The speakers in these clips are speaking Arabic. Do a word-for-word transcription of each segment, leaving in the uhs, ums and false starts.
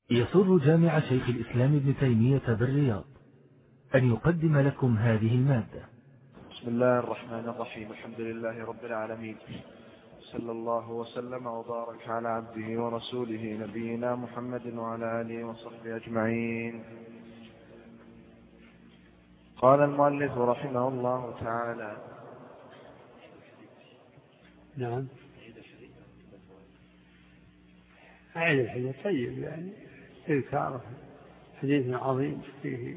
يسر جامع شيخ الإسلام ابن تيمية بالرياض أن يقدم لكم هذه المادة. بسم الله الرحمن الرحيم. الحمد لله رب العالمين، صلى الله وسلم وبارك على عبده ورسوله نبينا محمد وعلى آله وصحبه أجمعين. قال المؤلف رحمه الله تعالى: نعم. أعيد الحديث طيب، يعني تذكار حديث عظيم فيه.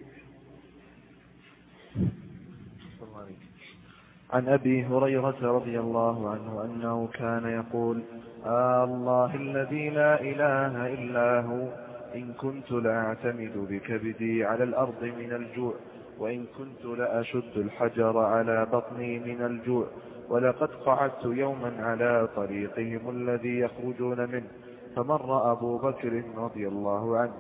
عن أبي هريرة رضي الله عنه أنه كان يقول: آه الله الذي لا إله إلا هو، إن كنت لأعتمد بكبدي على الأرض من الجوع، وإن كنت لأشد الحجر على بطني من الجوع، ولقد قعدت يوما على طريقهم الذي يخرجون منه، فمر أبو بكر رضي الله عنه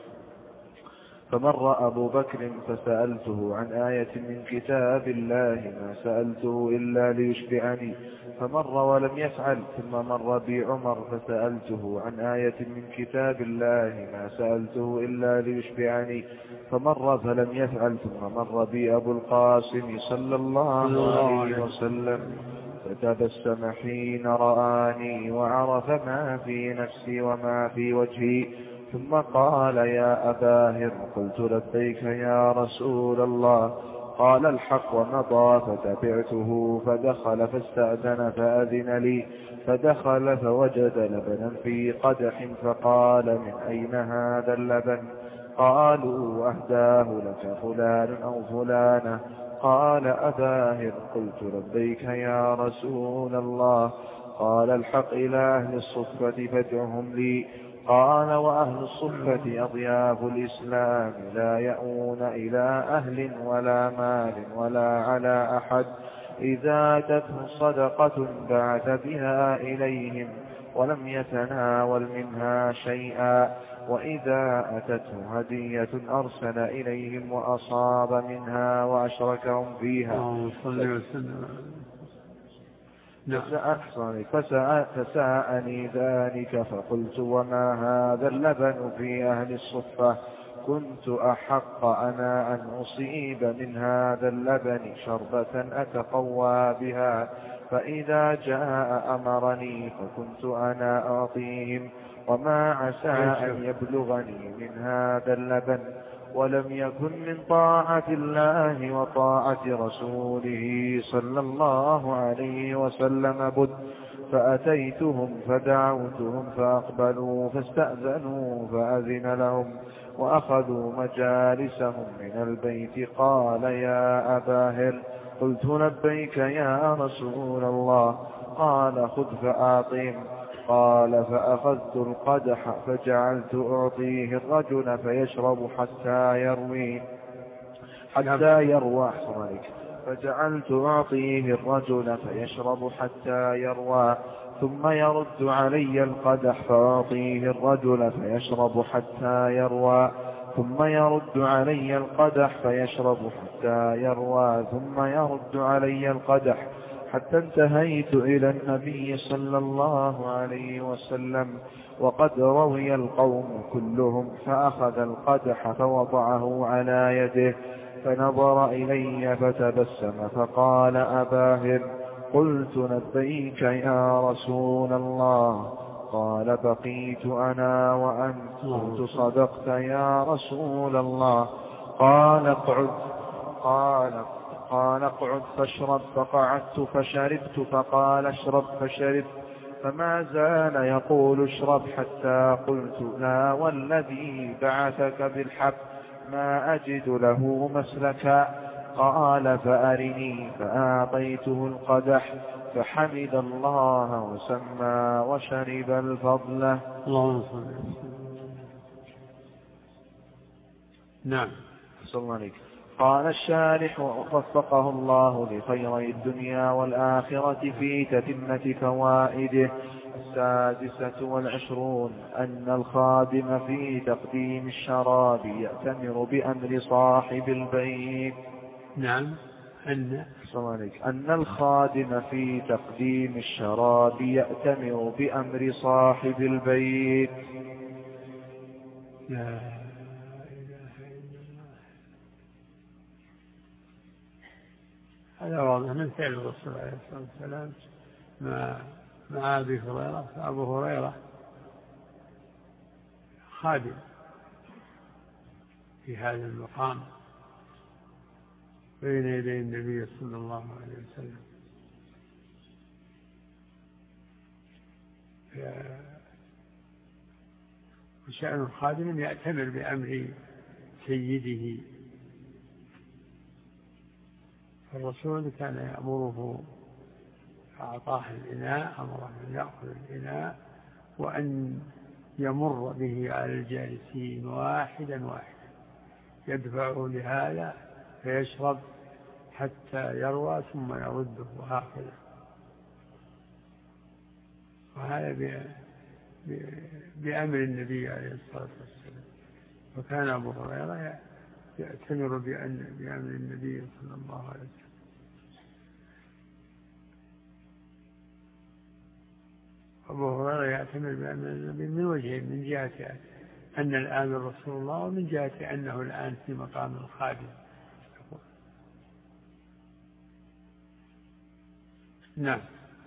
فمر أبو بكر فسألته عن آية من كتاب الله ما سألته إلا ليشبعني، فمر ولم يفعل. ثم مر بي عمر فسألته عن آية من كتاب الله ما سألته إلا ليشبعني، فمر فلم يفعل. ثم مر بي أبو القاسم صلى الله عليه وسلم فتبسم حين رآني وعرف ما في نفسي وما في وجهي، ثم قال: يا أبا هر. قلت: لبيك يا رسول الله. قال: الحق. ومضى فتبعته، فدخل فاستأذن فأذن لي، فدخل فوجد لبنا في قدح، فقال: من أين هذا اللبن؟ قالوا: أهداه لك فلان أو فلانة. قال: أبا هر. قلت: لبيك يا رسول الله. قال: الحق إلى أهل الصفة فادعهم لي. قال: وأهل الصفة أضياف الإسلام، لا يأوون إلى أهل ولا مال ولا على أحد، إذا أتته صدقة بعث بها إليهم ولم يتناول منها شيئا، وإذا أتته هدية أرسل إليهم وأصاب منها وأشركهم فيها. فساءني ذلك، فقلت: وما هذا اللبن في أهل الصفة؟ كنت أحق أنا أن أصيب من هذا اللبن شربة أتقوى بها، فإذا جاء أمرني فكنت أنا أعطيهم، وما عسى أن يبلغني من هذا اللبن. ولم يكن من طاعة الله وطاعة رسوله صلى الله عليه وسلم بد، فأتيتهم فدعوتهم فأقبلوا، فاستأذنوا فأذن لهم، وأخذوا مجالسهم من البيت. قال: يا أبا هر. قلت: لبيك يا رسول الله. قال: خذ فأعطهم. قال: فأخذت القدح فجعلت أعطيه الرجل فيشرب حتى يروي حتى يروى فجعلت أعطيه الرجل فيشرب حتى يروى، ثم يرد علي القدح فأعطيه الرجل فيشرب حتى يروى، ثم يرد علي القدح فيشرب حتى يروى، ثم يرد علي القدح، حتى انتهيت إلى النبي صلى الله عليه وسلم وقد روي القوم كلهم، فأخذ القدح فوضعه على يده، فنظر إلي فتبسم فقال: أبا هر. قلت: لبيك يا رسول الله. قال: بقيت أنا وأنت. قلت: صدقت يا رسول الله. قال: اقعد. قال قال اقعد فاشرب. فقعدت فشربت، فقال: اشرب. فشربت، فما زال يقول: اشرب، حتى قلت: لا والذي بعثك بالحق ما أجد له مسلكا. قال: فأرني. فأعطيته القدح، فحمد الله وسمى وشرب الفضل. اللهم صل وسلم. نعم. صلى الله عليه. قال الشارح وفقه الله لخيري الدنيا والآخرة في تتمة فوائده: السادسة والعشرون أن الخادم في تقديم الشراب يأتمر بأمر صاحب البيت. نعم. أن أن الخادم في تقديم الشراب يأتمر بأمر صاحب البيت. لا إله إلا الله. هذا واضح من فعل الرسول عليه الصلاة والسلام مع مع أبي هريرة. فأبو هريرة خادم في هذا المقام بين يدي النبي صلى الله عليه وسلم. وشأن الخادم يأتمر بأمر سيده. فالرسول كان يأمره فأعطاه الإناء، أمره أن يأخذ الإناء وأن يمر به على الجالسين واحدا واحدا، يدفعه لهذا فيشرب حتى يروى ثم يرده وهكذا. وهذا بأمر النبي عليه الصلاة والسلام. وكان أبو هريرة يأتمر بأمر النبي صلى الله عليه وسلم. أبو هريرة يأتمر بأمر النبي من وجهين: من جهة أن الآمر رسول الله، ومن جهة أنه الآن في مقام الخادم. نعم.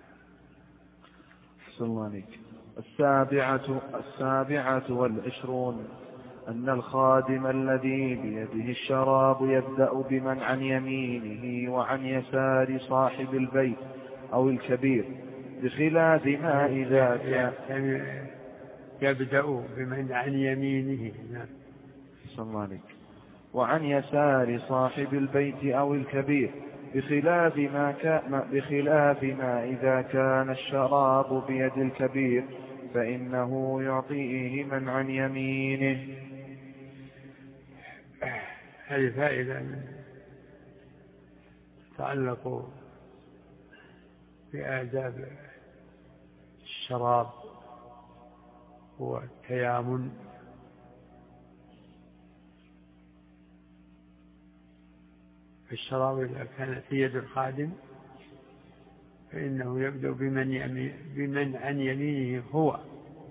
صلى الله عليك. السابعة السابعة والعشرون أن الخادم الذي بيده الشراب يبدأ بمن عن يمينه وعن يسار صاحب البيت أو الكبير، بخلاف ما إذا كان يبدأ بمن عن يمينه. نعم. صلى الله عليك. وعن يسار صاحب البيت أو الكبير، بخلاف ما, كان بخلاف ما إذا كان الشراب بيد الكبير فإنه يعطيه من عن يمينه. هذه فائدة تتعلق بآداب الشراب والتيامن. الشراب إذا كان في يد الخادم فإنه يبدأ بمن, يمين بمن عن يمينه هو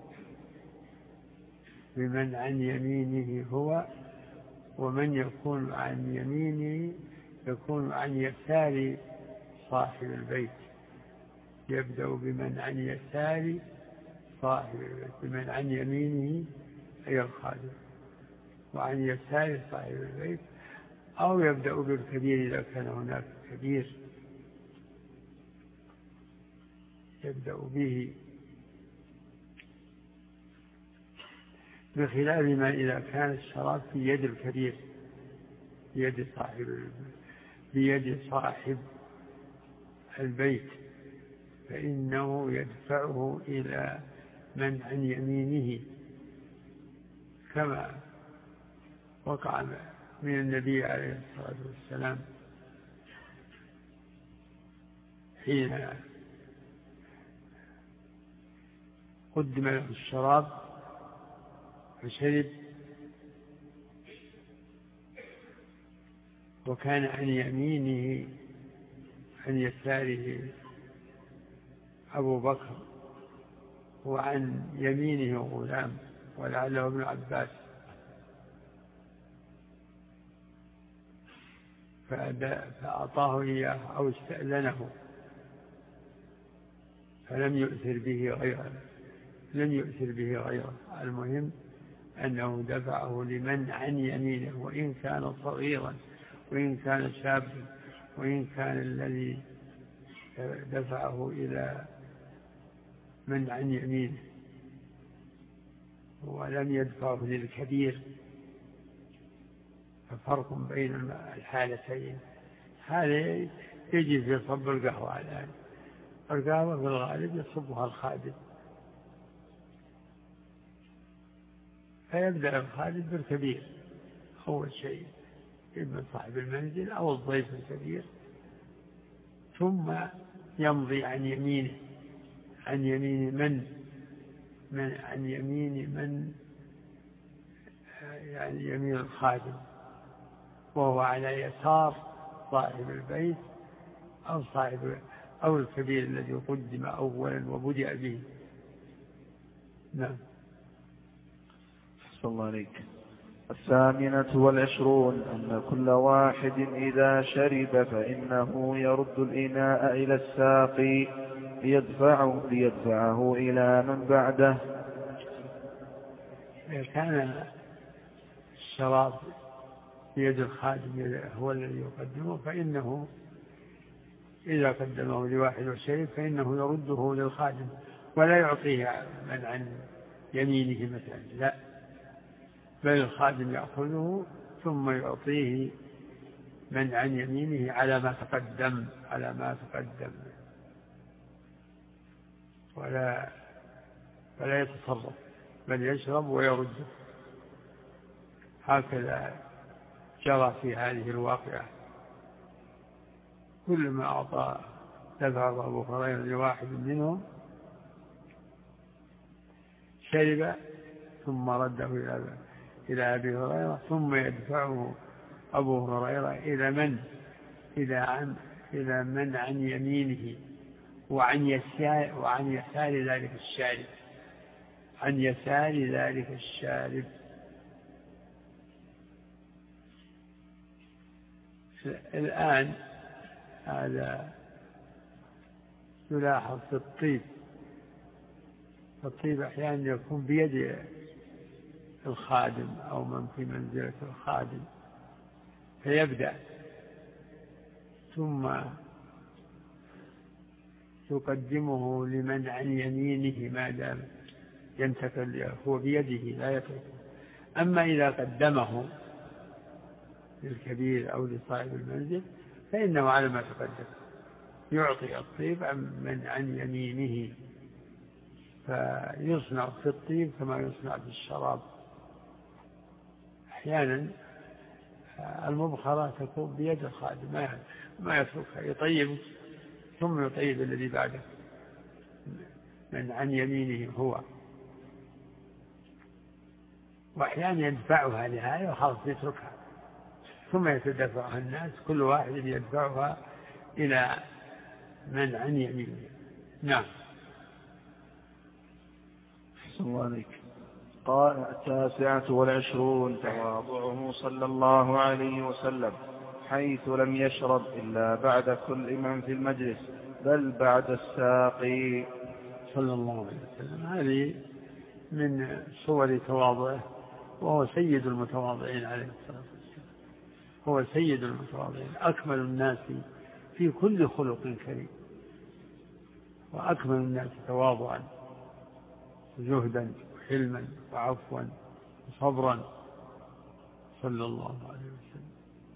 بمن عن يمينه هو ومن يكون عن يمينه يكون عن يسار صاحب البيت. يبدأ بمن عن يسار صاحب البيت، بمن عن يمينه أي الخادم، وعن يسار صاحب البيت، أو يبدأ بالكبير إذا كان هناك كبير يبدأ به، بخلاف ما إذا كان الشراب في يد الكبير بيد صاحب بيد صاحب البيت فإنه يدفعه إلى من عن يمينه، كما وقع من النبي عليه الصلاة والسلام حين قدم له الشراب فشرب وكان عن يمينه عن يساره أبو بكر وعن يمينه غلام ولعله ابن عباس، فأعطاه إياه أو استأذنه فلم يؤثر به غيره لم يؤثر به غيره. المهم أنه دفعه لمن عن يمينه، وإن كان صغيرا وإن كان شابا وإن كان الذي دفعه إلى من عن يمينه، ولم يدفعه للكبير. ففرق بين الحالتين. هذا يجي في صب القهوة الآن، القهوة في الغالب يصبها الخادم، فيبدأ الخادم بالكبير أول شيء، إما صاحب المنزل أو الضيف الكبير، ثم يمضي عن يمينه عن يمين من من عن يمين من يعني يمين الخادم، وهو على يسار صاحب البيت أو صاحب أو الكبير الذي قدم أولا وبدأ به. نعم. صلى الله عليك. الثامنة والعشرون أن كل واحد إذا شرب فإنه يرد الإناء إلى الساقي ليدفعه, ليدفعه إلى من بعده. إذا كان الشراب بيد الخادم هو الذي يقدمه فإنه إذا قدمه لواحد وشرب فإنه يرده للخادم ولا يعطيه من عن يمينه مثلا، لا، بل الخادم يأخذه ثم يعطيه من عن يمينه على ما تقدم على ما تقدم ولا ولا يتصرف، بل يشرب ويرده. هكذا جرى في هذه الواقعة. كل ما أعطى دفع أبو هريرة لواحد منهم شرب ثم رده إلى إلى أبي هريرة ثم يدفعه أبو هريرة إلى من إلى عن إلى من عن يمينه وعن يسار وعن يسار ذلك الشارب عن يسار ذلك الشارب. الآن هذا يلاحظ في الطيب. الطيب أحيانا يكون بيد الخادم أو من في منزلة الخادم فيبدأ ثم يقدمه لمن عن يمينه ما دام ينتقل هو بيده لا يتركه. أما إذا قدمه للكبير أو لصاحب المنزل فإنه على ما تقدم يعطي الطيب من عن يمينه، فيصنع في الطيب كما يصنع في الشراب. أحيانا المبخرة تكون بيد الخادم ما ما يتركها، يطيب ثم يطيب الذي بعده من عن يمينه هو، وأحيانا يدفعها لهذا وخلاص يتركها ثم يتدفعها الناس كل واحد يدفعها إلى من عن يمينه. نعم. صلى الله عليك. قال التاسعة والعشرون تواضعه صلى الله عليه وسلم حيث لم يشرب إلا بعد كل من في المجلس بل بعد الساقي صلى الله عليه وسلم. هذه من صور تواضعه، وهو سيد المتواضعين عليه الصلاة والسلام. هو سيد المتواضعين، أكمل الناس في كل خلق كريم، وأكمل الناس تواضعا زهدا وحلما وعفوا وصبرا صلى الله عليه وسلم.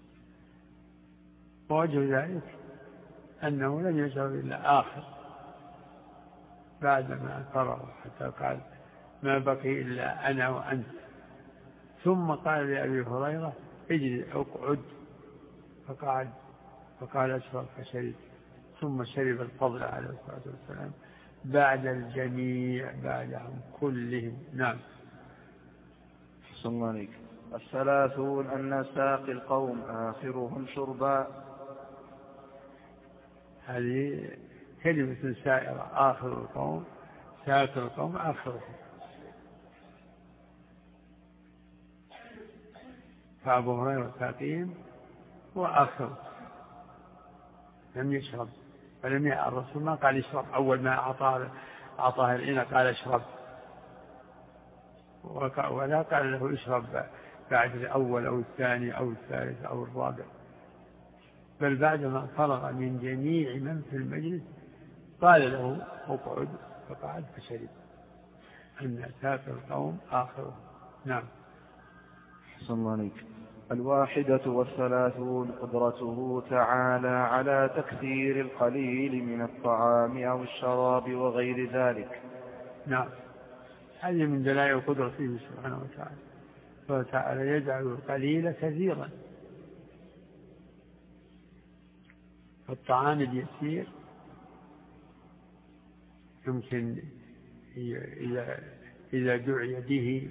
ووجه ذلك أنه لم يشرب إلا آخر بعدما فرغ حتى قال ما بقي إلا أنا وأنت، ثم قال لأبي هريرة اجلس اقعد فقعد فقال اشرب فشرب، ثم شرب الفضل عليه الصلاة والسلام بعد الجميع بعدهم كلهم. نعم. صلى الله عليك. الثلاثون أن ساقي القوم آخرهم شربا. هذه كلمة سائرة، آخر القوم ساقي القوم آخرهم. فأبو هريرة ساقيهم وآخر لم يشرب، فلم يأ الرسول ما قال يشرب أول ما أعطاه أعطاه الإناء قال اشرب، ولا قال له اشرب بعد الأول أو الثاني أو الثالث أو الرابع، بل بعدما فرغ من جميع من في المجلس قال له اقعد فقعد فشرب. أن ساقي القوم آخرهم. نعم. صلى الله عليك. الواحدة والثلاثون قدرته تعالى على تكثير القليل من الطعام أو الشراب وغير ذلك. نعم. هذه من دلائل قدرته سبحانه وتعالى، فتعالى يجعل القليل كثيرا. الطعام اليسير يمكن إذا إذا دعي به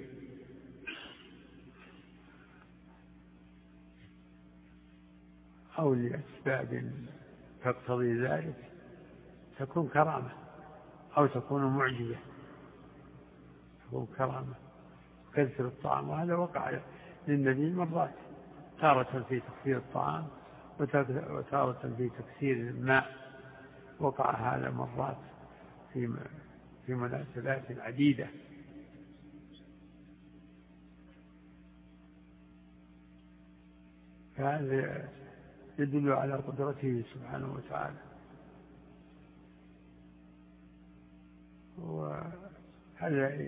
أو لأسباب تقتضي ذلك تكون كرامة أو تكون معجزة، تكون كرامة. وكثر الطعام، وهذا وقع للنبي مرات، تارة في تكثير الطعام وتارة في تكثير الماء، وقع هذا مرات في في مناسبات عديدة. فهذا يدل على قدرته سبحانه وتعالى. وهذا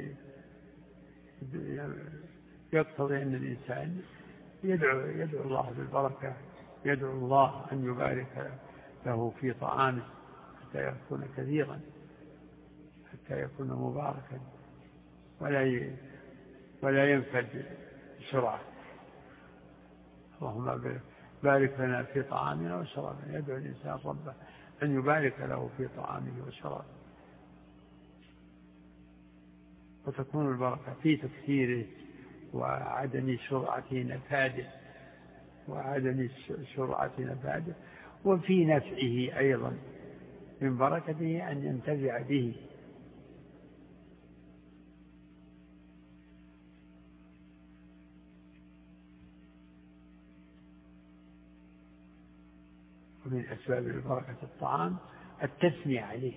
يقتضي أن الإنسان يدعو, يدعو الله بالبركة، يدعو الله أن يبارك له في طعامه حتى يكون كثيرا، حتى يكون مباركا ولا ولا ينفد بسرعة. اللهم بارك لنا في طعامنا وشرابنا. يدعو الإنسان ربه أن يبارك له في طعامه وشرابه، وتكون البركة في تكثيره وعدم سرعة نفاده وعدم سرعة نفاده وفي نفعه أيضا، من بركته أن ينتفع به. ومن أسباب البركة الطعام التسمية عليه،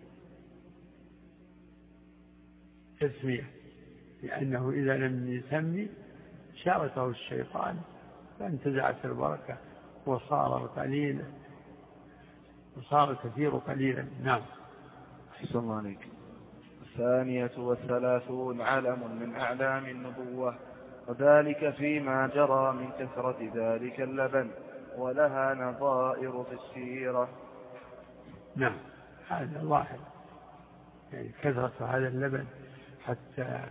تسمية، لأنه إذا لم يسمي شاركه الشيطان فانتزعت البركة وصار قليلا وصار كثير قليلا. نعم. أحسن الله عليك. الثانية والثلاثون علم من أعلام النبوة، وذلك فيما جرى من كثرة ذلك اللبن، ولها نظائر في السيرة. نعم، هذا واحد، يعني كثرة هذا اللبن حتى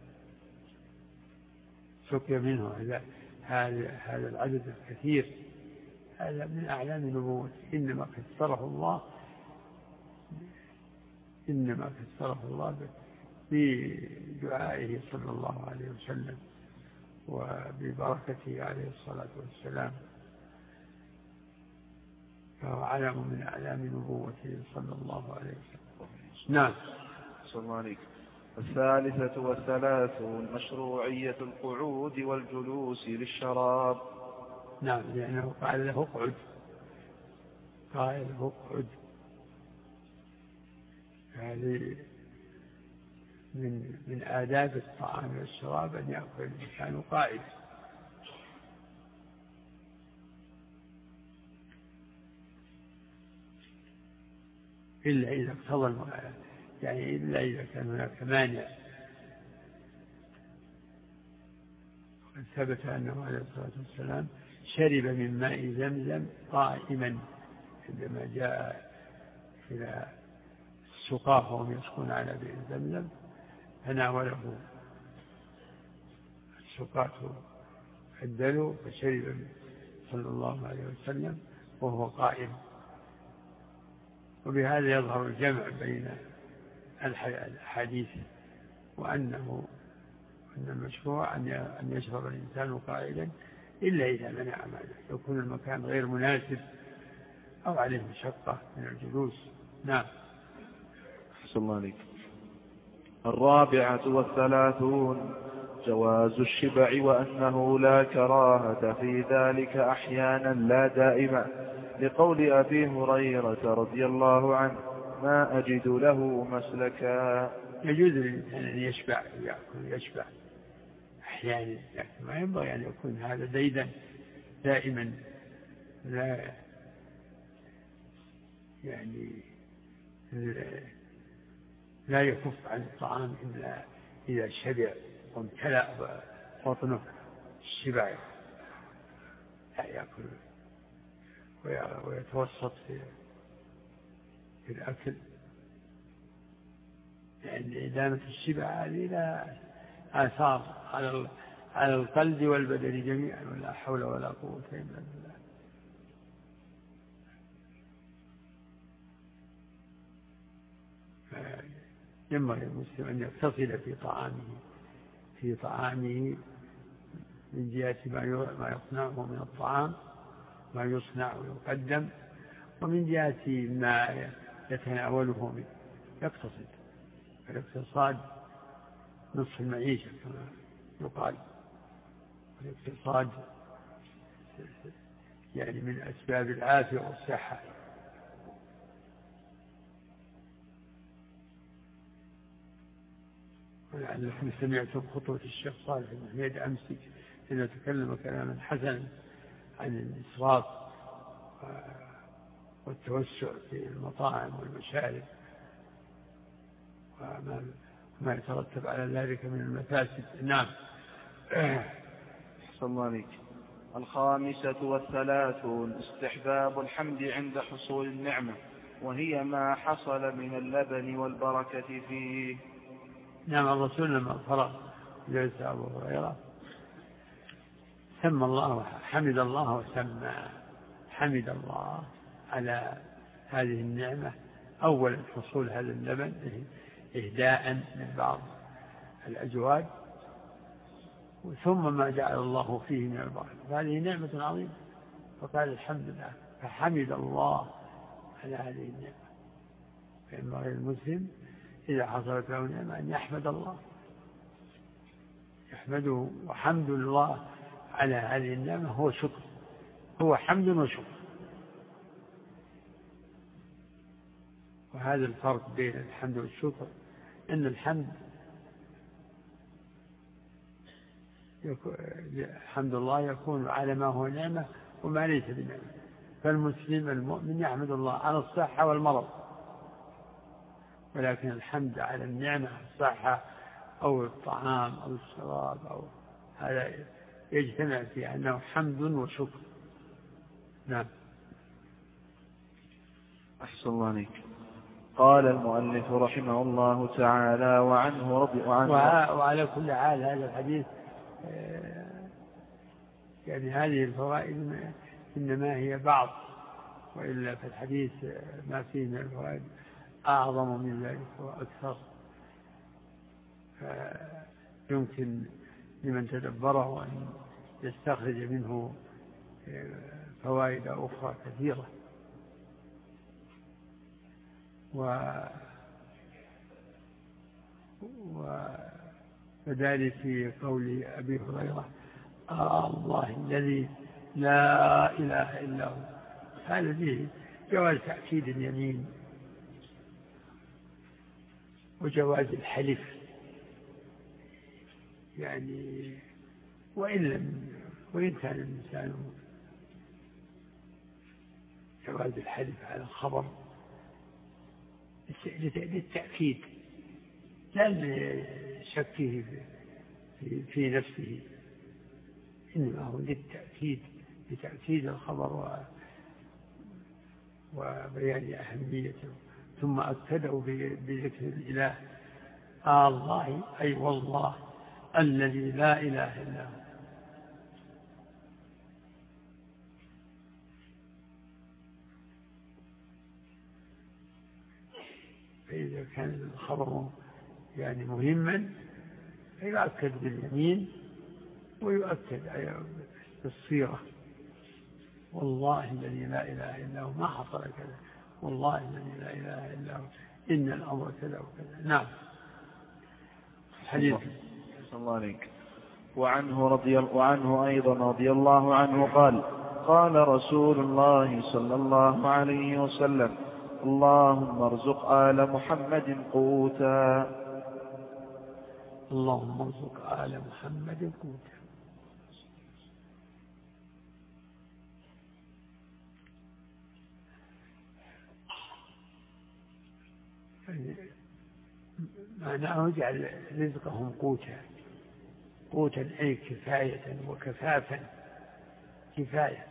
سقي منه هذا هذا العدد الكثير، هذا من أعلام نبوته. إنما كثره الله إنما كثره الله بدعائه صلى الله عليه وسلم وببركته عليه الصلاة والسلام، فهو علم من أعلام نبوته صلى الله عليه وسلم. نعم. صلى الله عليه. الثالثة والثلاثون مشروعية القعود والجلوس للشراب. نعم، لأنه قال له اقعد، قال له اقعد، هذه من من آداب الطعام والشراب أن يأكل الإنسان قائدا. إلا إذا اقتضى، يعني إلا إذا كان هناك مانع. وقد ثبت أنه عليه الصلاة والسلام شرب من ماء زمزم قائما عندما جاء إلى السقاة وهم يسقون على بئر زمزم، فناوله السقاة الدلو فشرب صلى الله عليه وسلم وهو قائم. وبهذا يظهر الجمع بين الحديث، وأنه أن المشروع أن يشرب الإنسان قائلا إلا إذا منع ماذا يكون المكان غير مناسب أو عليه مشقة من الجلوس. نعم. أحسن الله عليك. الرابعة والثلاثون جواز الشبع، وأنه لا كراهة في ذلك أحيانا لا دائما، لقول أبي هريرة رضي الله عنه: ما أجد له مسلكا. يجوز للإنسان أن يشبع يأكل يشبع أحيانا، لكن ما ينبغي أن يكون هذا ديدا دائما، لا يعني لا يكف عن الطعام إلا إذا شبع وامتلأ بطنه الشبع، لا يأكل ويتوسط في الأكل، لأن إدامة الشبع هذه لها آثار على القلب والبدن جميعا، ولا حول ولا قوة إلا بالله. ينبغي المسلم أن يتصل في طعامه في طعامه من جهة ما يصنعه من الطعام، ما يصنع ويقدم، ومن جهة ما يتناوله منه، يقتصد. الاقتصاد نصف المعيشة كما يقال. الاقتصاد يعني من أسباب العافية والصحة. ولعلكم سمعتم خطوة الشيخ صالح بن حميد أمس حين تكلم كلاما حسنا عن الإسراف والتوسع في المطاعم والمشارب وما يترتب على ذلك من المفاسد. نعم. أحسن الله عليك. الخامسة والثلاثون استحباب الحمد عند حصول النعمة، وهي ما حصل من اللبن والبركة فيه. نعم. الرسول لما فرغ جلس أبو هريرة سمى الله حمد الله وسمى حمد الله على هذه النعمة. أولا حصول هذا اللبن إهداء من بعض الأزواج، ثم ما جعل الله فيه من البركة، فهذه نعمة عظيمة، فقال الحمد لله، فحمد الله على هذه النعمة. فينبغي المسلم إذا حصلت له نعمة أن يحمد الله، يحمده. وحمد الله على هذه النعمة هو شكر، هو حمد وشكر. وهذا الفرق بين الحمد والشكر، إن الحمد حمد الله يكون على ما هو نعمة وما ليس بنعمة. فالمسلم المؤمن يحمد الله على الصحة والمرض، ولكن الحمد على النعمة الصحة أو الطعام أو الشراب أو هذا يجتمع فيه أنه حمد وشكر. نعم. أحسن الله عليك. قال المؤلف رحمه الله تعالى وعنه رضي عنه. وعلى كل حال هذا الحديث يعني هذه الفوائد إنما هي بعض، وإلا في الحديث ما فيه من الفوائد أعظم من ذلك وأكثر، يمكن لمن تدبره أن يستخرج منه فوائد أخرى كثيرة. وذلك في قول أبي هريرة آه الله الذي لا إله إلا هو، هذا فيه جواز تأكيد اليمين وجواز الحلف، يعني وإن لم وإن كان الإنسان جواز الحلف على الخبر للتأكيد لا لشكه في, في نفسه، إنما هو للتأكيد لتأكيد الخبر و وبيان أهميته. ثم أكده بذكر الإله آه الله أي والله الذي لا إله إلا هو. فإذا كان الخبر يعني مهما فيؤكد باليمين ويؤكد بالصيغة والله الذي لا إله إلا هو ما حصل كذا، والله الذي لا إله إلا هو إن الأمر كذا وكذا. نعم. حديث الله عليك. وعنه, رضي وعنه أيضا رضي الله عنه قال قال رسول الله صلى الله عليه وسلم اللهم ارزق آل محمد قوتا. اللهم ارزق آل محمد قوتا. معناه اجعل رزقهم قوتا، قوتا أي كفاية وكفافا، كفاية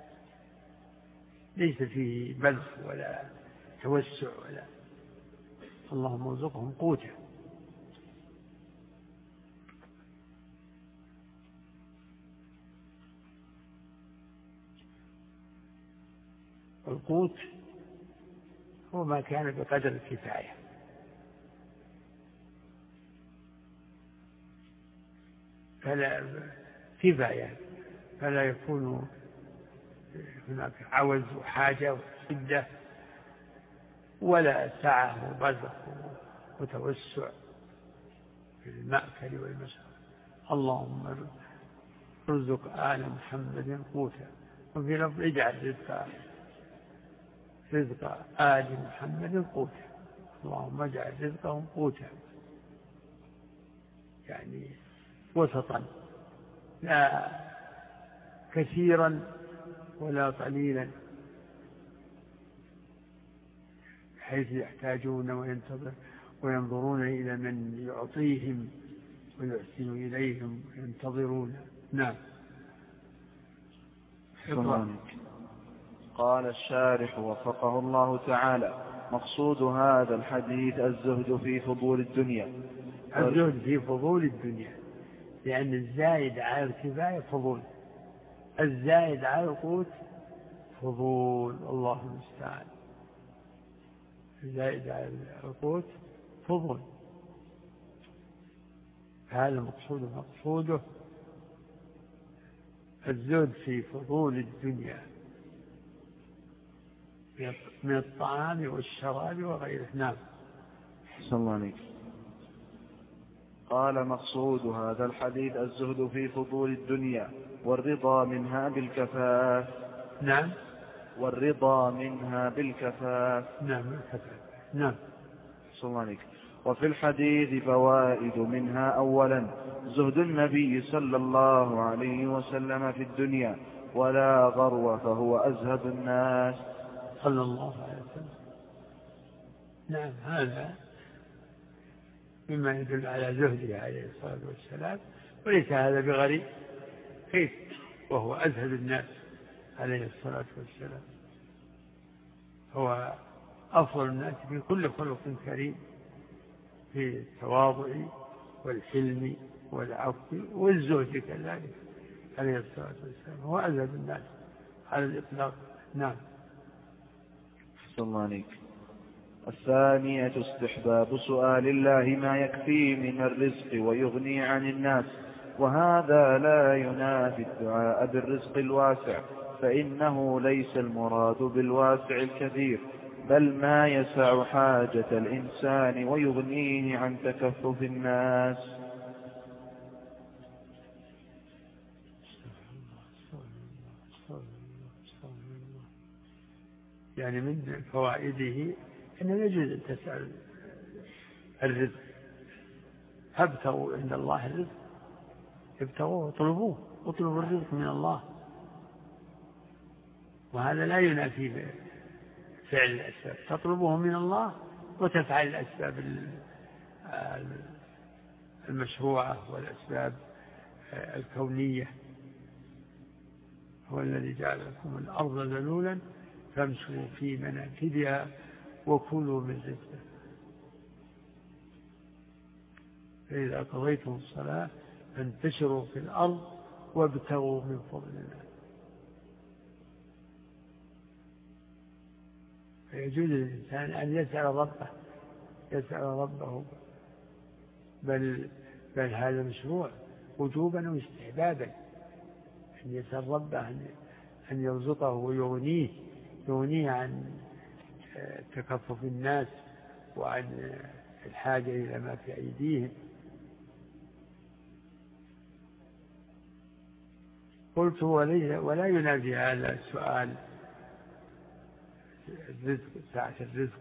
ليس فيه بذخ ولا توسع ولا. اللهم ارزقهم قوتا. القوت هو ما كان بقدر الكفاية، فلا كفاية، فلا يكون هناك عوز وحاجة وشدة ولا سعة وبذخ وتوسع في المأكل والمشرب، اللهم ارزق آل محمد قوتا، وفي لفظ اجعل رزق رزق آل محمد قوتا، اللهم اجعل رزقهم قوتا، يعني وسطا، لا كثيرا ولا قليلا، حيث يحتاجون وينتظر وينظرون إلى من يعطيهم ويحسن إليهم وينتظرون. نعم. قال الشارح وفقه الله تعالى: مقصود هذا الحديث الزهد في فضول الدنيا. الزهد في فضول الدنيا، لأن الزائد على الكفاية فضول، الزائد على القوت فضول، الله المستعان، الزائد على القوت فضول. هذا مقصود مقصوده الزهد في فضول الدنيا من الطعام والشراب وغيره. نعم. أحسن الله عليك. قال: مقصود هذا الحديث الزهد في فضول الدنيا والرضا منها بالكفاف. نعم. والرضا منها بالكفاف. نعم بالكفاف. نعم. أحسن الله عليك. وفي الحديث فوائد، منها: أولا زهد النبي صلى الله عليه وسلم في الدنيا، ولا غرو فهو أزهد الناس صلى الله عليه وسلم. نعم، هذا مما يدل على زهده عليه الصلاة والسلام، وليس هذا بغريب، كيف وهو أزهد الناس عليه الصلاة والسلام، هو أفضل الناس في كل خلق كريم، في التواضع والحلم والعفو والزهد كذلك عليه الصلاة والسلام، هو أزهد الناس على الإطلاق. نعم. أحسن الله عليك. الثانية استحباب سؤال الله ما يكفي من الرزق ويغني عن الناس، وهذا لا ينافي الدعاء بالرزق الواسع، فإنه ليس المراد بالواسع الكثير، بل ما يسع حاجة الإنسان ويغنيه عن تكفف الناس. يعني من فوائده أنه يجوز أن تسأل الرزق، ابتغوا عند الله الرزق، ابتغوه واطلبوه، اطلبوا الرزق من الله، وهذا لا ينافي فعل الأسباب، تطلبه من الله وتفعل الأسباب المشروعة والأسباب الكونية. هو الذي جعل لكم الأرض ذلولا فامشوا في مناكبها وكلوا من رزقه، فإذا قضيتم الصلاة فانتشروا في الأرض وابتغوا من فضل الله. فيجوز للإنسان أن يسأل ربه يسأل ربه بل, بل هذا مشروع وجوبا واستحبابا، أن يسأل ربه أن يرزقه ويغنيه يغنيه عن تكفف الناس وعن الحاجة إلى ما في أيديهم. قلت ولا ينافي هذا السؤال الرزق، سعة الرزق،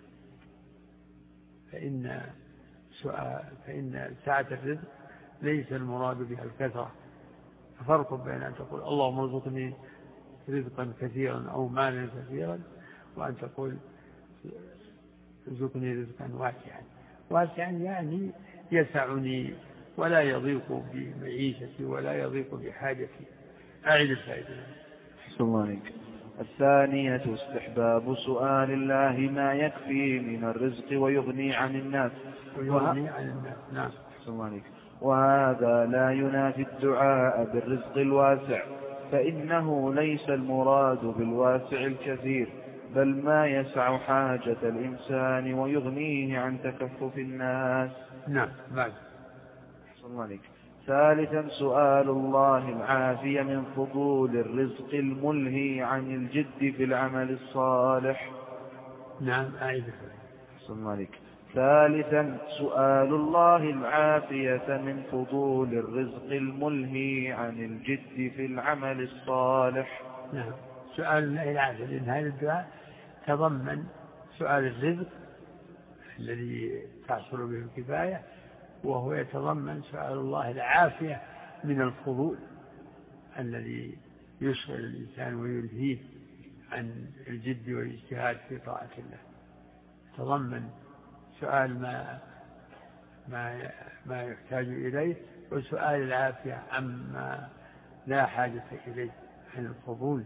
فإن سؤال فإن سعة الرزق ليس المراد بها الكثرة، فرق بين أن تقول اللهم ارزقني رزقا كثيرا أو مالا كثيرا، وأن تقول ارزقني رزقا واسعا. واسعا يعني يسعني ولا يضيق بمعيشتي ولا يضيق بحاجتي. أعيد الفائدة. أحسن الله عليك. الثانية استحباب سؤال الله ما يكفي من الرزق ويغني عن الناس ويغني عن الناس. نعم. أحسن الله عليك. وهذا لا ينافي الدعاء بالرزق الواسع، فإنه ليس المراد بالواسع الكثير، بل ما يسع حاجة الإنسان ويغنيه عن تكفف الناس. نعم. بعد. أحسن الله عليك. ثالثا سؤال الله العافية من فضول الرزق الملهي عن الجد في العمل الصالح. نعم. أعيد. أحسن الله عليك. ثالثا سؤال الله العافية من فضول الرزق الملهي عن الجد في العمل الصالح. نعم، سؤال الله العافية، لأن هذا الدعاء تضمن سؤال الرزق الذي تحصل به الكفاية، وهو يتضمن سؤال الله العافية من الفضول الذي يشغل الإنسان ويلهيه عن الجد والاجتهاد في طاعة الله. تضمن سؤال ما ما ما يحتاج إليه، وسؤال العافية عما لا حاجة إليه عن الفضول.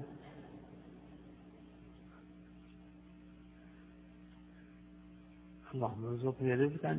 اللهم ارزقني رزقا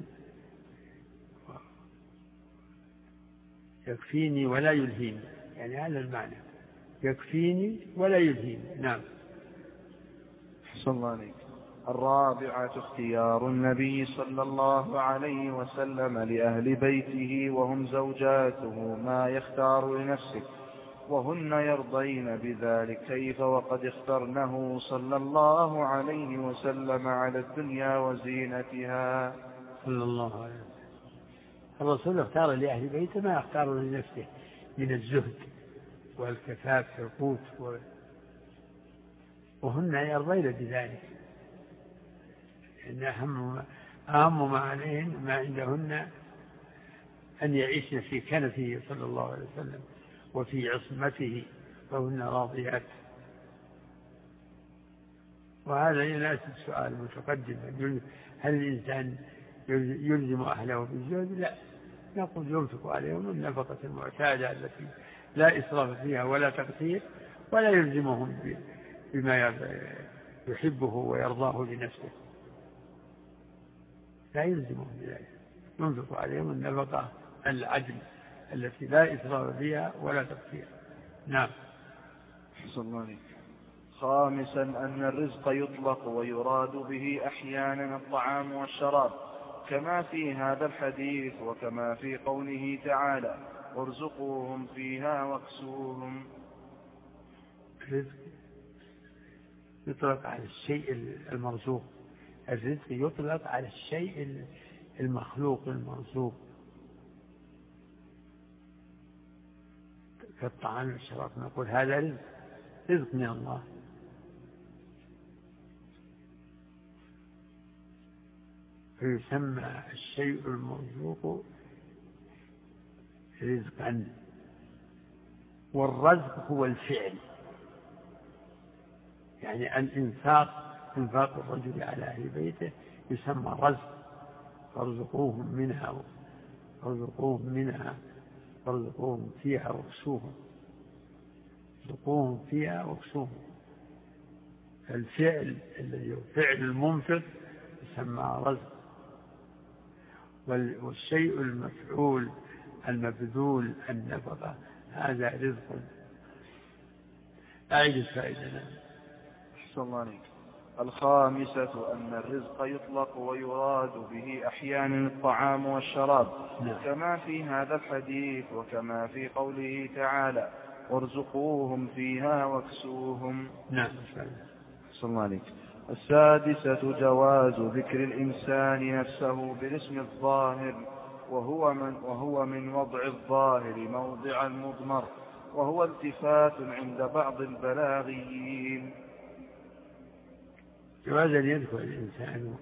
يكفيني ولا يلهيني، يعني هذا المعنى، يكفيني ولا يلهيني. نعم. أحسن الله عليك. الرابعة اختيار النبي صلى الله عليه وسلم لأهل بيته وهم زوجاته ما يختار لنفسه، وهن يرضين بذلك، كيف وقد اخترنه صلى الله عليه وسلم على الدنيا وزينتها. صلى الله عليه وسلم الرسول اختار لأهل بيته ما يختار لنفسه من الزهد والكفاف في القوت، وهن يرضين بذلك، إن أهم أهم ما عليهن ما عندهن أن يعيشن في كنفه صلى الله عليه وسلم وفي عصمته، فهن راضيات. وهذا يناسب سؤال متقدم، هل الإنسان يلزم أهله بالزهد؟ لا، نقول ينفق عليهم النفقة المعتادة التي لا إسراف فيها ولا تقصير، ولا يلزمهم بما يحبه ويرضاه لنفسه، لا يلزمهم بذلك. ينفق عليهم النفقة العدل التي لا إسراف فيها ولا تقصير. نعم. أحسن الله عليك. خامسا أن الرزق يطلق ويراد به أحيانا الطعام والشراب، كما في هذا الحديث وكما في قوله تعالى وارزقوهم فيها واكسوهم. الرزق يطلق على الشيء المرزوق، الرزق يطلق على الشيء المخلوق المرزوق كالطعام والشراب، نقول هذا رزق، رزق من الله. فيسمى الشيء المرزوق رزقا، والرزق هو الفعل، يعني الإنفاق، إنفاق الرجل على أهل بيته يسمى رزق. فارزقوهم منها فارزقوهم منها فارزقوهم فيها واكسوهم، ارزقوهم فيها واكسوهم. الفعل الذي هو فعل المنفق يسمى رزق، والشيء المفعول المبذول النفقة هذا رزق. أعيد الفائدة. أحسن الله عليك. الخامسة أن الرزق يطلق ويراد به أحيانا الطعام والشراب، نعم. كما في هذا الحديث وكما في قوله تعالى وارزقوهم فيها واكسوهم. نعم. أحسن الله عليك. السادسة جواز ذكر الإنسان نفسه بالاسم الظاهر، وهو من, وهو من وضع الظاهر موضع المضمر، وهو التفات عند بعض البلاغيين. جواز أن يذكر الإنسان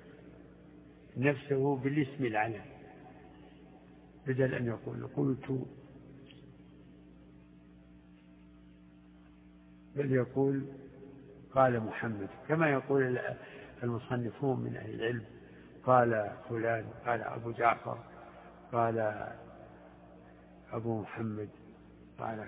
نفسه بالاسم العلم، بدل أن يقول قلت، بل يقول قال محمد، كما يقول المصنفون من أهل العلم قال فلان، قال أبو جعفر، قال أبو محمد، قال،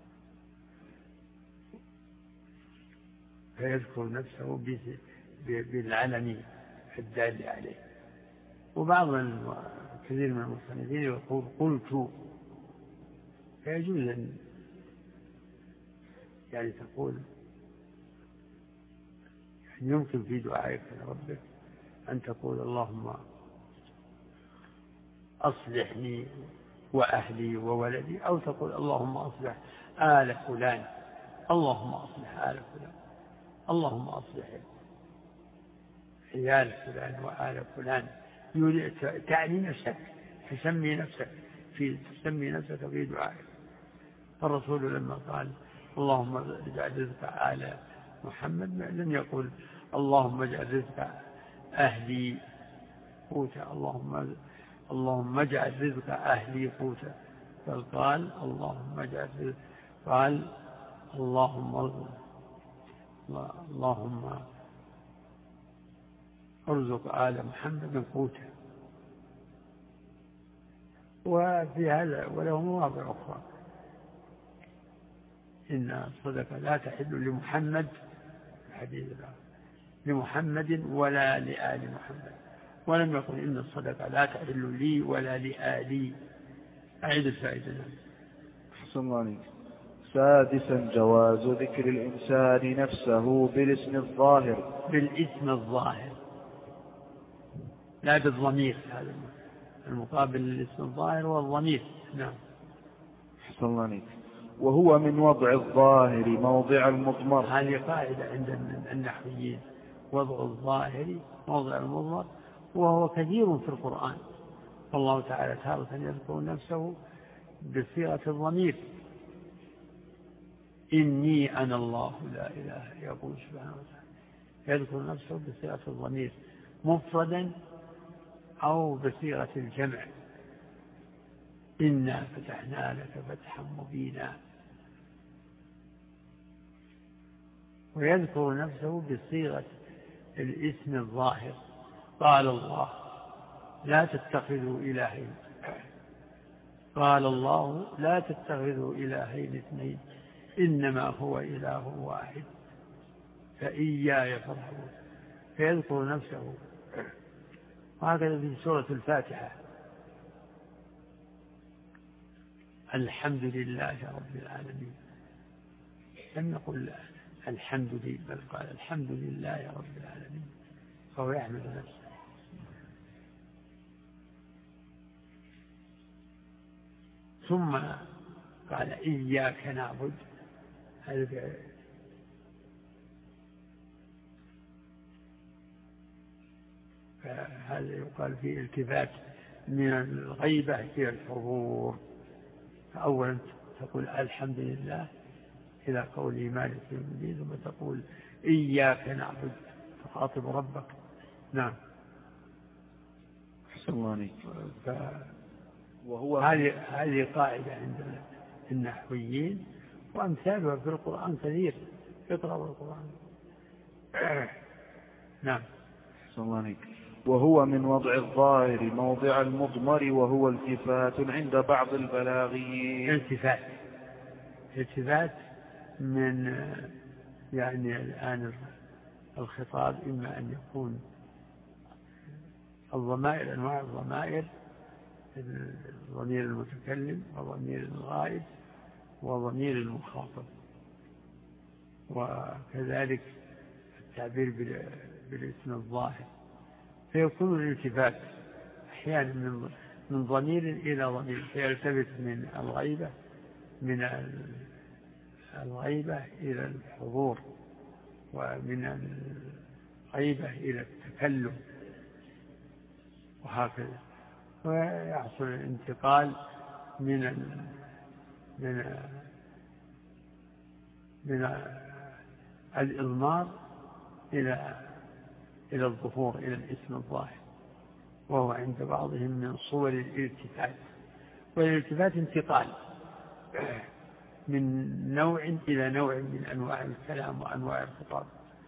فيذكر نفسه بالعلم الدال عليه. وبعض كثير من المصنفين يقول قلت، فيجوز أن يعني تقول، يعني يمكن في دعائك لربك أن تقول اللهم أصلحني وأهلي وولدي، أو تقول اللهم أصلح آل فلان، اللهم أصلح آل فلان، اللهم أصلح عيال فلان وآل فلان، تعني نفسك، تسمي نفسك في تسمي نفسك في دعائك. الرسول لما قال اللهم اجعل رزق آل محمد لم يقل اللهم اجعل رزق أهلي قوتا، اللهم اللهم اجعل رزق أهلي قوتا، بل قال اللهم اجعل رزق، قال اللهم اللهم ارزق آل محمد قوتا. وفي هذا وله مواضع أخرى إن الصدقة لا تحل لمحمد الحديث لمحمد ولا لآل محمد، ولم يقل إن الصدقة لا تحل لي ولا لآلي. أعيد الفائدة. أحسن الله عليك. سادسا جواز ذكر الإنسان نفسه بالاسم الظاهر. بالاسم الظاهر لا بالضمير، هذا المقابل للاسم الظاهر والضمير. نعم. أحسن الله عليك. وهو من وضع الظاهر موضع المضمر. هذه قاعدة عند النحويين، وضع الظاهر موضع المضمر، وهو كثير في القرآن. الله تعالى تارة يذكر نفسه بصيغة الضمير، إني أنا الله لا إله يقول سبحانه وتعالى، يذكر نفسه بصيغة الضمير مفردا أو بصيغة الجمع، إنا فتحنا لك فتحا مبينا. ويذكر نفسه بصيغة الاسم الظاهر، قال الله لا تتخذوا إلهين، قال الله لا تتخذوا إلهين اثنين إنما هو إله واحد فإياي فارهبون. فيذكر نفسه. وهكذا في سورة الفاتحة الحمد لله رب العالمين، لم يقل الحمد لله بل قال الحمد لله رب العالمين، فهو يحمد نفسه. ثم قال إياك نعبد، هذا يقال فيه التفات من الغيبة إلى الحضور. فأولا تقول الحمد لله إلى قوله مالك يوم الدين، ثم تقول إياك نعبد تخاطب ربك. نعم. أحسن الله عليك. ف... وهو هذه هذه قاعدة عند النحويين، وأمثالها في القرآن كثير. اقرأوا القرآن. نعم. أحسن الله عليك. وهو من وضع الظاهر موضع المضمر، وهو التفات عند بعض البلاغيين. التفات التفات من يعني الآن الخطاب إما أن يكون الضمائر، أنواع الضمائر، ضمير المتكلم وضمير الغائب وضمير المخاطب، وكذلك التعبير بالاسم الظاهر. فيكون الالتفات أحيانا من من ضمير إلى ضمير، فيلتفت من الغيبة من الغيبة إلى الحضور، ومن الغيبة إلى التكلم، وهكذا. ويحصل الانتقال من من من الإضمار إلى إلى الظهور، إلى الاسم الظاهر، وهو عند بعضهم من صور الالتفات. والالتفات انتقال من نوع إلى نوع من أنواع الكلام وأنواع الخطاب.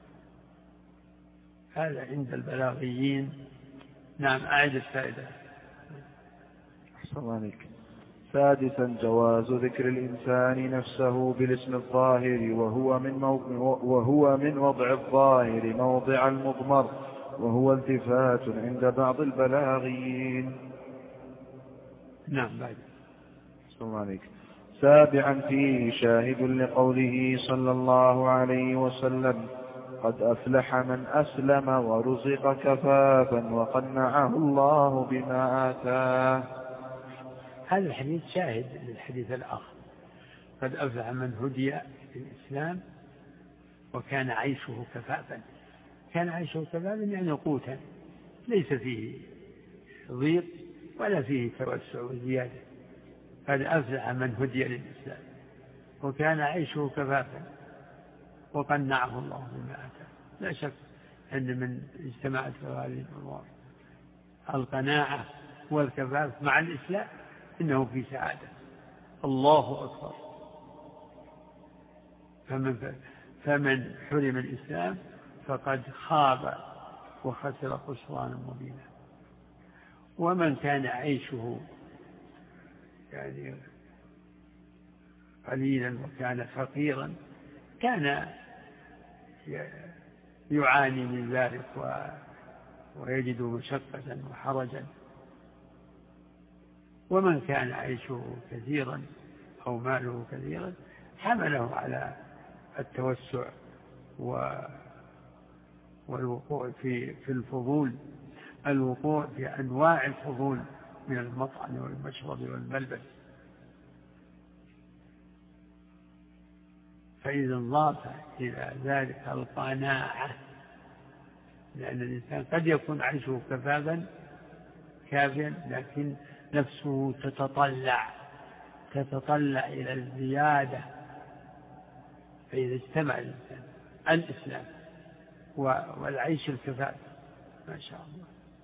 هذا عند البلاغيين. نعم. أعد الفائدة. أحسن الله عليك. سادسا جواز ذكر الإنسان نفسه بالاسم الظاهر، وهو من, وهو من وضع الظاهر موضع المضمر، وهو التفات عند بعض البلاغيين. نعم. بعد. أحسن الله عليك. سابعا فيه شاهد لقوله صلى الله عليه وسلم قد أفلح من أسلم ورزق كفافا وقنعه الله بما آتاه. هذا الحديث شاهد للحديث الآخر، قد أفلح من هدي في الإسلام وكان عيشه كفافا. كان عيشه كفافا يعني قوتا ليس فيه ضيق ولا فيه توسع وزيادة، قد أفلح من هدي للإسلام وكان عيشه كفافا وقنعه الله بما آتاه. لا شك أن من اجتمعت هذه الأمور القناعة والكفاف مع الإسلام إنه في سعادة. الله أكبر. فمن, فمن حرم الإسلام فقد خاب وخسر خسرانا مبينا. ومن كان عيشه يعني قليلا وكان فقيرا كان يعاني من ذلك ويجد مشقة وحرجا. ومن كان عيشه كثيرا أو ماله كثيرا حمله على التوسع والوقوع في في الفضول، الوقوع في أنواع الفضول من المطعم والمشرب والملبس. فإذا انضاف إلى ذلك القناعة، لأن الإنسان قد يكون عيشه كفافا كافيا لكن نفسه تتطلع تتطلع إلى الزيادة. فإذا اجتمع الإنسان الإسلام والعيش الكفاف ما شاء الله،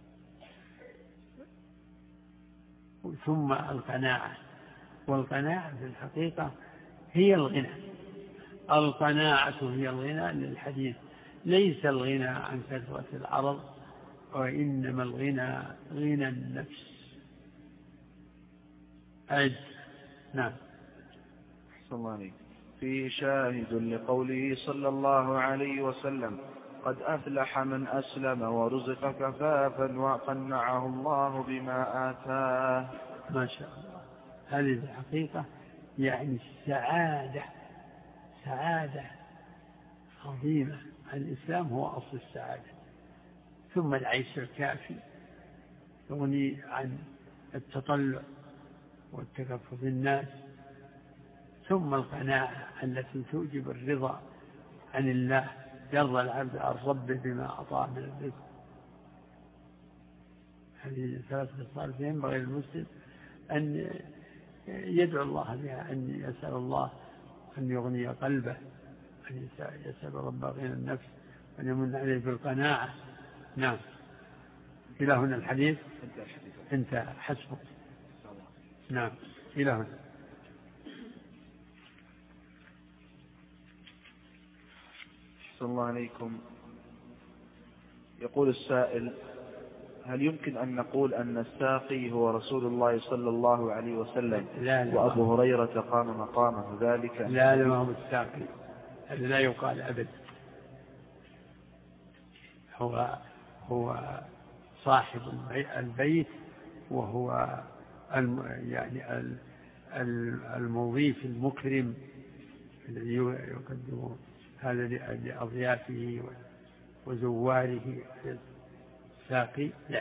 ثم القناعة. والقناعة في الحقيقة هي الغنى. القناعة هي الغنى للحديث: ليس الغنى عن كثرة العرض وإنما الغنى غنى النفس. أجل. نعم. صلى الله عليه. فيه شاهد لقوله صلى الله عليه وسلم: قد أفلح من أسلم ورزق كفافا وقنعه الله بما آتاه. ما شاء الله. هذه الحقيقة يعني السعادة، سعادة عظيمة. الإسلام هو أصل السعادة، ثم العيش الكافي يغني عن التطلع والتكفف بالناس، ثم القناعة التي توجب الرضا عن الله، يرضى العبد عن ربه بما أعطاه من الرزق. هذه ثلاث خصال ينبغي للمسلم أن يدعو الله بها، أن يسأل الله أن يغني قلبه، أن يسأل رب غنى النفس، أن يمن عليه بالقناعة. نعم. إلى هنا الحديث انت حسبك. نعم إلى هنا. صلى الله عليكم. يقول السائل: هل يمكن أن نقول أن الساقي هو رسول الله صلى الله عليه وسلم لا لا وأبو هريرة قام مقامه ذلك؟ لا لا، ما هو الساقي، هذا لا يقال أبدا. هو هو صاحب البيت، وهو يعني المضيف المكرم الذي يقدم هذا لأضيافه وزواره. الساقي لا.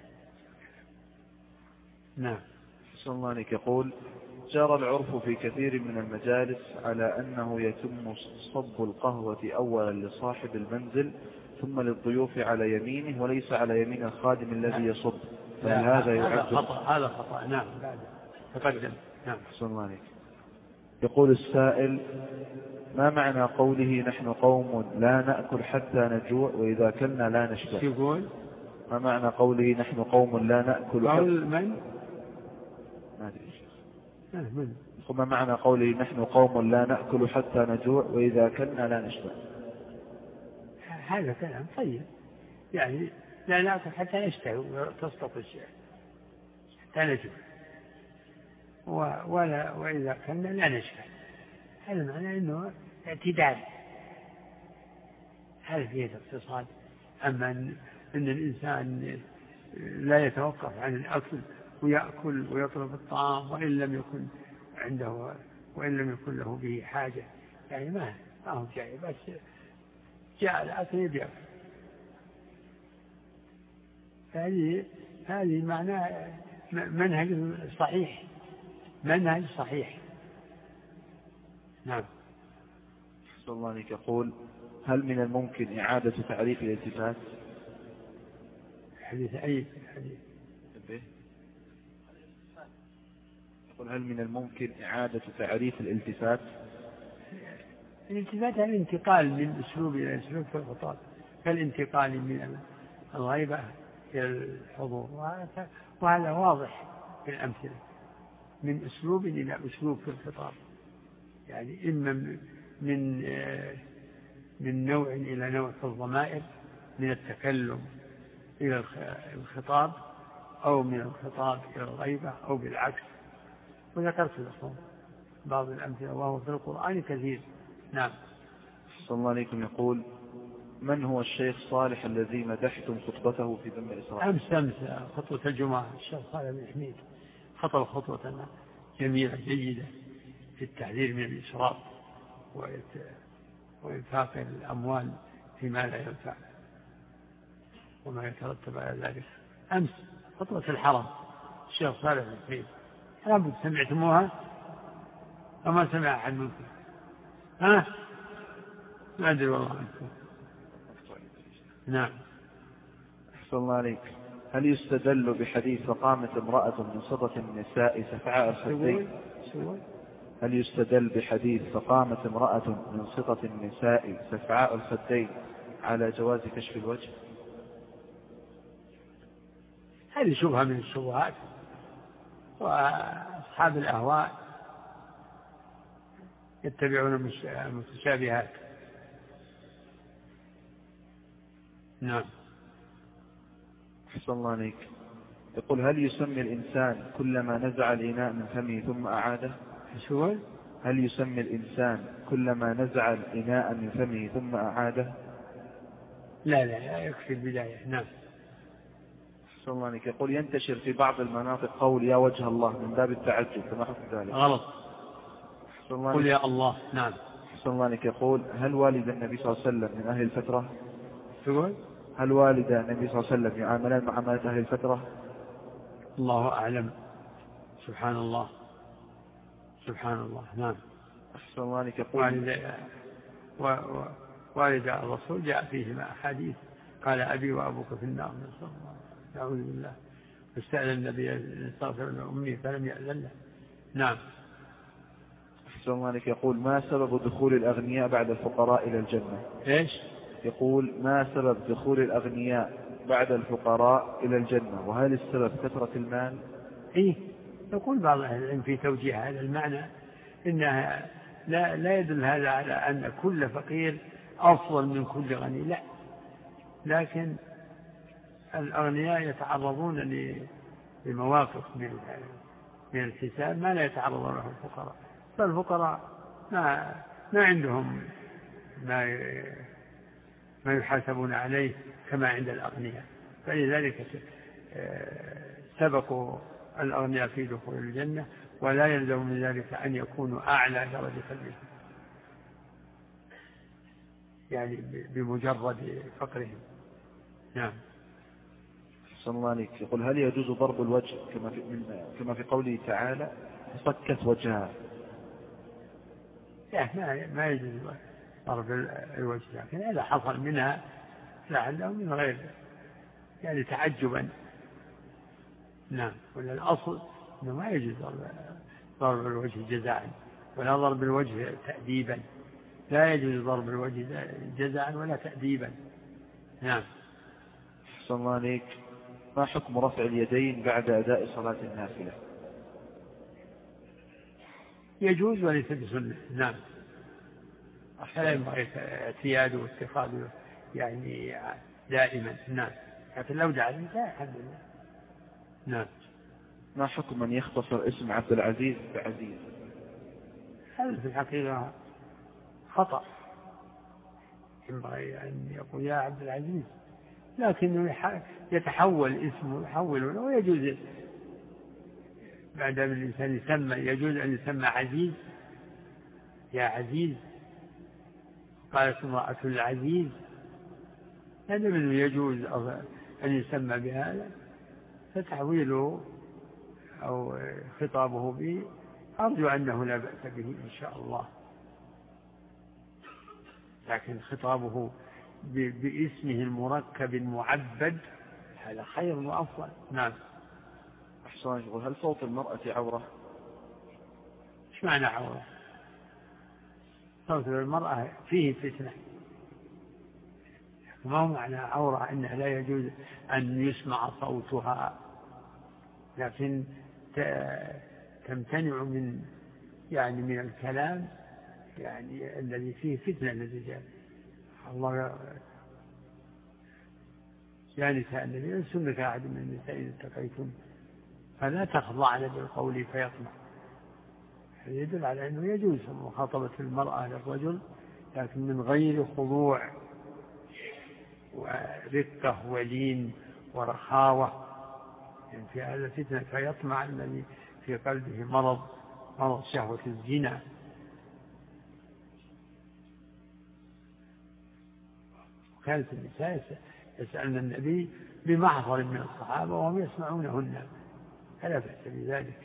نعم. صلى الله عليك. يقول: جرى العرف في كثير من المجالس على أنه يتم صب القهوة أولا لصاحب المنزل ثم للضيوف على يمينه وليس على يمين الخادم الذي يصب، فهل هذا يعد؟ خطأ. هذا خطأ. نعم بعد تقدم. نعم. صلى الله عليك. يقول السائل: ما معنى قوله نحن قوم لا نأكل حتى نجوع وإذا كلنا لا نشبع؟ يقول: ما معنى قوله نحن قوم لا نأكل حتى قول من؟ ما أدري. من؟ ما معنى قوله نحن قوم لا نأكل حتى نجوع وإذا كلنا لا نشبع؟ هذا كلام طيب، يعني لا نأكل حتى نشتهي وتسقط الشيء حتى نجوع، ولا وإذا كلنا لا نشبع. هذا معناه أنه اعتدال، هذا فيه اقتصاد. أما أن الإنسان لا يتوقف عن الأكل ويأكل ويطلب الطعام وإن لم يكن عنده وإن لم يكن له به حاجة، يعني ما ما هو جاي، بس جاء الأكل يبيع. هذه هذه معناه منهج صحيح، منهج صحيح. نعم. صلى الله عليه يقول هل من الممكن إعادة تعريف الالتفات؟ حديث أي حديث؟ يقول هل من الممكن إعادة تعريف الالتفات؟ الالتفات يعني الانتقال من أسلوب إلى أسلوب في الخطاب، كالانتقال من الغيبة إلى الحضور، وهذا واضح في الأمثلة، من أسلوب إلى أسلوب في الخطاب، يعني إما من من نوع إلى نوع في الضمائر، من التكلم إلى الخطاب، أو من الخطاب إلى الغيبة، أو بالعكس. وذكرت لكم بعض الأمثلة وهو في القرآن كثير. نعم. صلى الله عليكم يقول من هو الشيخ صالح الذي مدحتم خطبته في ذم إسرائيل؟ أمس أمس خطوة الجمعة الشيخ صالح بن حميد خطب خطوة جميلة جيدة في التحذير من الإسراف وإنفاق الأموال فيما لا ينفع وما يترتب على ذلك. أمس خطوة الحرم الشيخ صالح بن حميد، لابد سمعتموها وما سمع أحد منكم؟ ها؟ ما أدري والله عنكم. نعم. أحسن الله عليك. هل يستدل بحديث فقامت امرأة من صدة النساء سفعاء الخدين؟ هل يستدل بحديث فقامت امرأة من صدة النساء سفعاء الخدين على جواز كشف الوجه؟ هذه شبهة من الشبهات، وأصحاب الأهواء يتبعون المتشابهات. نعم. أحسن الله عليك. يقول هل يسمي الإنسان كلما نزع الإناء من فمه ثم أعاده؟ شو؟ هل يسمي الإنسان كلما نزع الإناء من فمه ثم أعاده؟ لا لا, لا يكفي البداية. نعم. أحسن الله عليك. يقول ينتشر في بعض المناطق قول يا وجه الله من باب التعجب، فما حكم ذلك؟ غلط. قل يا الله. نعم. أحسن الله عليك. يقول هل والد النبي صلى الله عليه وسلم من أهل الفترة؟ شو؟ هل والد النبي صلى الله عليه وسلم يعاملان معاملة أهل الفترة؟ الله أعلم. سبحان الله سبحان الله. نعم. أحسن الله عليك. يقول والد و... و... والد الرسول جاء فيهما أحاديث، قال أبي وأبوك في النار، نسأل الله نعوذ بالله، فاستأذن النبي أن يستغفر لأمه فلم يأذن له. نعم. أحسن الله عليك. يقول ما سبب دخول الأغنياء بعد الفقراء إلى الجنة؟ إيش؟ يقول ما سبب دخول الأغنياء بعد الفقراء إلى الجنة، وهل السبب كثرة المال؟ إيه، يقول بعض أهل العلم في توجيه هذا المعنى إنها لا, لا يدل هذا على أن كل فقير أفضل من كل غني، لا، لكن الأغنياء يتعرضون لمواقف من من الحساب ما لا يتعرض له الفقراء، فالفقراء ما ما عندهم ما ما يحاسبون عليه كما عند الأغنياء، فلذلك سبقوا الأغنياء في دخول الجنة، ولا يلزم من ذلك أن يكونوا أعلى درجة منهم، يعني بمجرد فقرهم. نعم. أحسن الله عليك. يقول هل يجوز ضرب الوجه كما في, كما في قوله تعالى فصكت وجهها؟ ما ما يجوز ضرب الوجه، لكن إذا حصل منها لعله من غير يعني تعجبا. نعم. ولا الأصل أنه ما يجوز ضرب الوجه جزاء ولا ضرب الوجه تأديبا، لا يجوز ضرب الوجه جزاء ولا تأديبا. نعم. أحسن الله عليك. ما حكم رفع اليدين بعد أداء صلاة النافلة؟ يجوز وليس بسنة. نعم. فلا ينبغي اعتياده واتخاذه يعني دائما. نعم. لكن لو دعا الإنسان الحمد لله. نعم. ما حكم من يختصر اسم عبد العزيز بعزيز؟ هذا في الحقيقة خطأ، ينبغي أن يقول يا عبد العزيز، لكنه يتحول اسمه يحوله، ويجوز بعد أن الإنسان يسمى يجوز أن يسمى عزيز، يا عزيز. قالت امرأة العزيز، هذا منه يجوز أن يسمى بهذا، فتحويله أو خطابه به أرجو أنه لا بأس به إن شاء الله. لكن خطابه باسمه المركب المعبد هذا خير وأفضل. نعم. أحسن. يقول هل صوت المرأة عورة؟ إيش معنى عورة؟ صوت المرأة فيه فتنة، ما هو معنى عورة أنه لا يجوز أن يسمع صوتها، لكن تمتنع من يعني من الكلام يعني الذي فيه فتنة للرجال. الله يا نساء النبي لستن كأحد من النساء إذا اتقيتن فلا تخضعن بالقول فيطمع. هذا يدل على أنه يجوز مخاطبة المرأة للرجل لكن من غير خضوع ورقة ولين ورخاوة، يعني في هذا فتنة فيطمع الذي في قلبه مرض مرض شهوة الزنا. وكانت النساء يسألن النبي بمحضر من الصحابة وهم يسمعونهن، فلا بأس بذلك.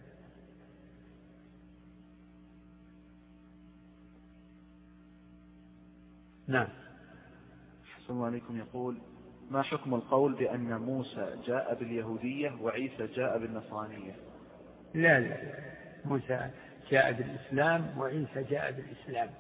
نعم. أحسن الله عليكم. يقول ما حكم القول بأن موسى جاء باليهودية وعيسى جاء بالنصرانية؟ لا لا لا، موسى جاء بالإسلام وعيسى جاء بالإسلام،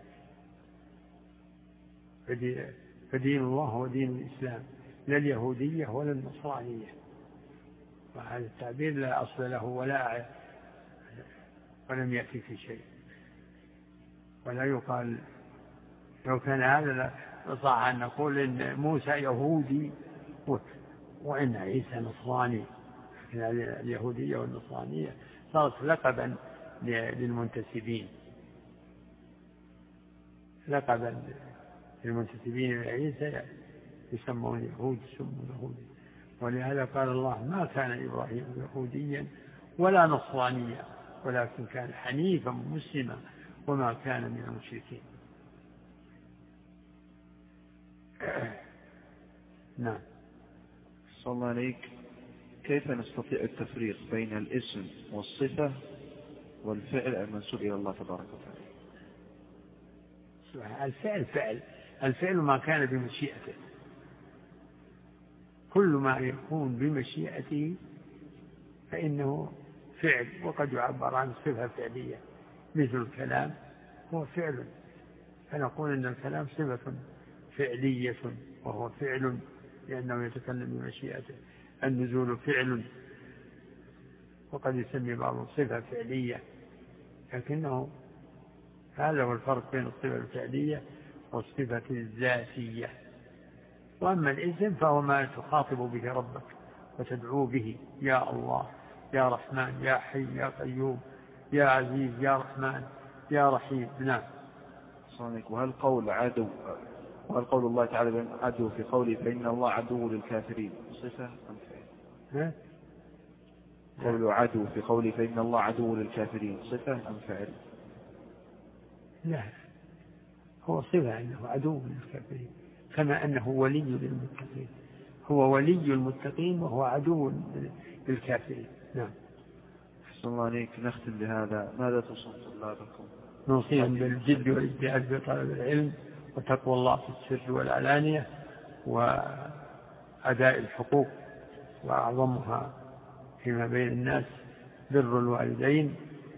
فدين الله هو دين الإسلام لا اليهودية ولا النصرانية. وهذا التعبير لا أصل له ولا ولم يأتي في شيء، ولا يقال لو كان هذا صح أن نقول إن موسى يهودي وإن عيسى نصراني. اليهودية والنصرانية صارت لقبا للمنتسبين، لقبا للمنتسبين لعيسى يسمون يهود يسمون يهودي. ولهذا قال الله ما كان إبراهيم يهوديا ولا نصرانيا ولكن كان حنيفا مسلما وما كان من المشركين. نعم. صلى الله عليك. كيف نستطيع التفريق بين الاسم والصفة والفعل المنسوب إلى الله تبارك وتعالى؟ الفعل فعل الفعل ما كان بمشيئته، كل ما يكون بمشيئته فإنه فعل، وقد يعبر عن صفة فعلية مثل الكلام هو فعل، فنقول إن الكلام صفة فعلية وهو فعل لأنه يتكلم بمشيئته. النزول فعل وقد يسمي بعض صفة فعلية، لكنه هذا هو الفرق بين الصفة الفعلية والصفة الذاتية. وأما الاسم فهو ما تخاطب به ربك وتدعو به يا الله يا رحمن يا حي يا قيوم يا عزيز يا رحمن يا رحيم. نعم. وهل قول عدو وهل قول الله تعالى عدو في قوله فإن الله عدو للكافرين صفة أم فعل؟ قول عدو في قوله فإن الله عدو للكافرين صفة أم فعل؟ لا، هو صفة أنه عدو للكافرين كما أنه ولي للمتقين، هو ولي المتقين وهو عدو للكافرين. نعم. أحسن الله عليك. نختم بهذا، ماذا توصون طلابكم؟ نوصيهم بالجد والاجتهاد في طلب العلم وتقوى الله في السر والعلانية وأداء الحقوق، وأعظمها فيما بين الناس بر الوالدين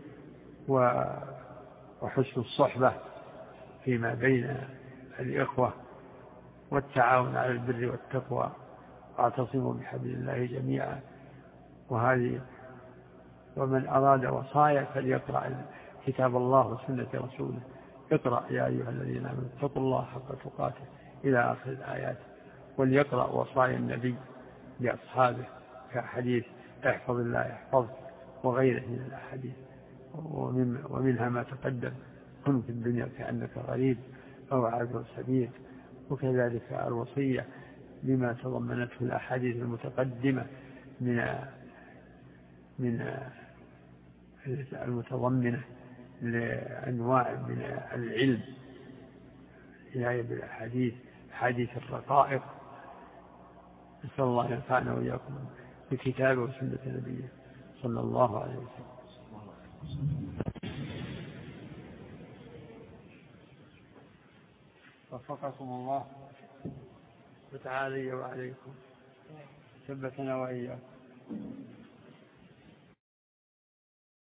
وحسن الصحبة فيما بين الإخوة والتعاون على البر والتقوى، واعتصموا بحبل الله جميعا. وهذه ومن أراد وصايا فليقرأ كتاب الله وسنة رسوله. اقرأ يا أيها الذين آمنوا اتقوا الله حق تقاته إلى آخر الآيات، وليقرأ وصايا النبي لأصحابه كحديث احفظ الله يحفظك وغيره من الأحاديث، ومنها ما تقدم كن في الدنيا كأنك غريب أو عابر سبيل، وكذلك الوصية بما تضمنته الأحاديث المتقدمة من من المتضمنة لأنواع من العلم، عناية بالأحاديث حديث الرقائق. نسأل الله أن ينفعنا وإياكم بكتابه وسنة نبيه صلى الله عليه وسلم. وفقكم الله وتعالي وعليكم ثبتنا وإياكم.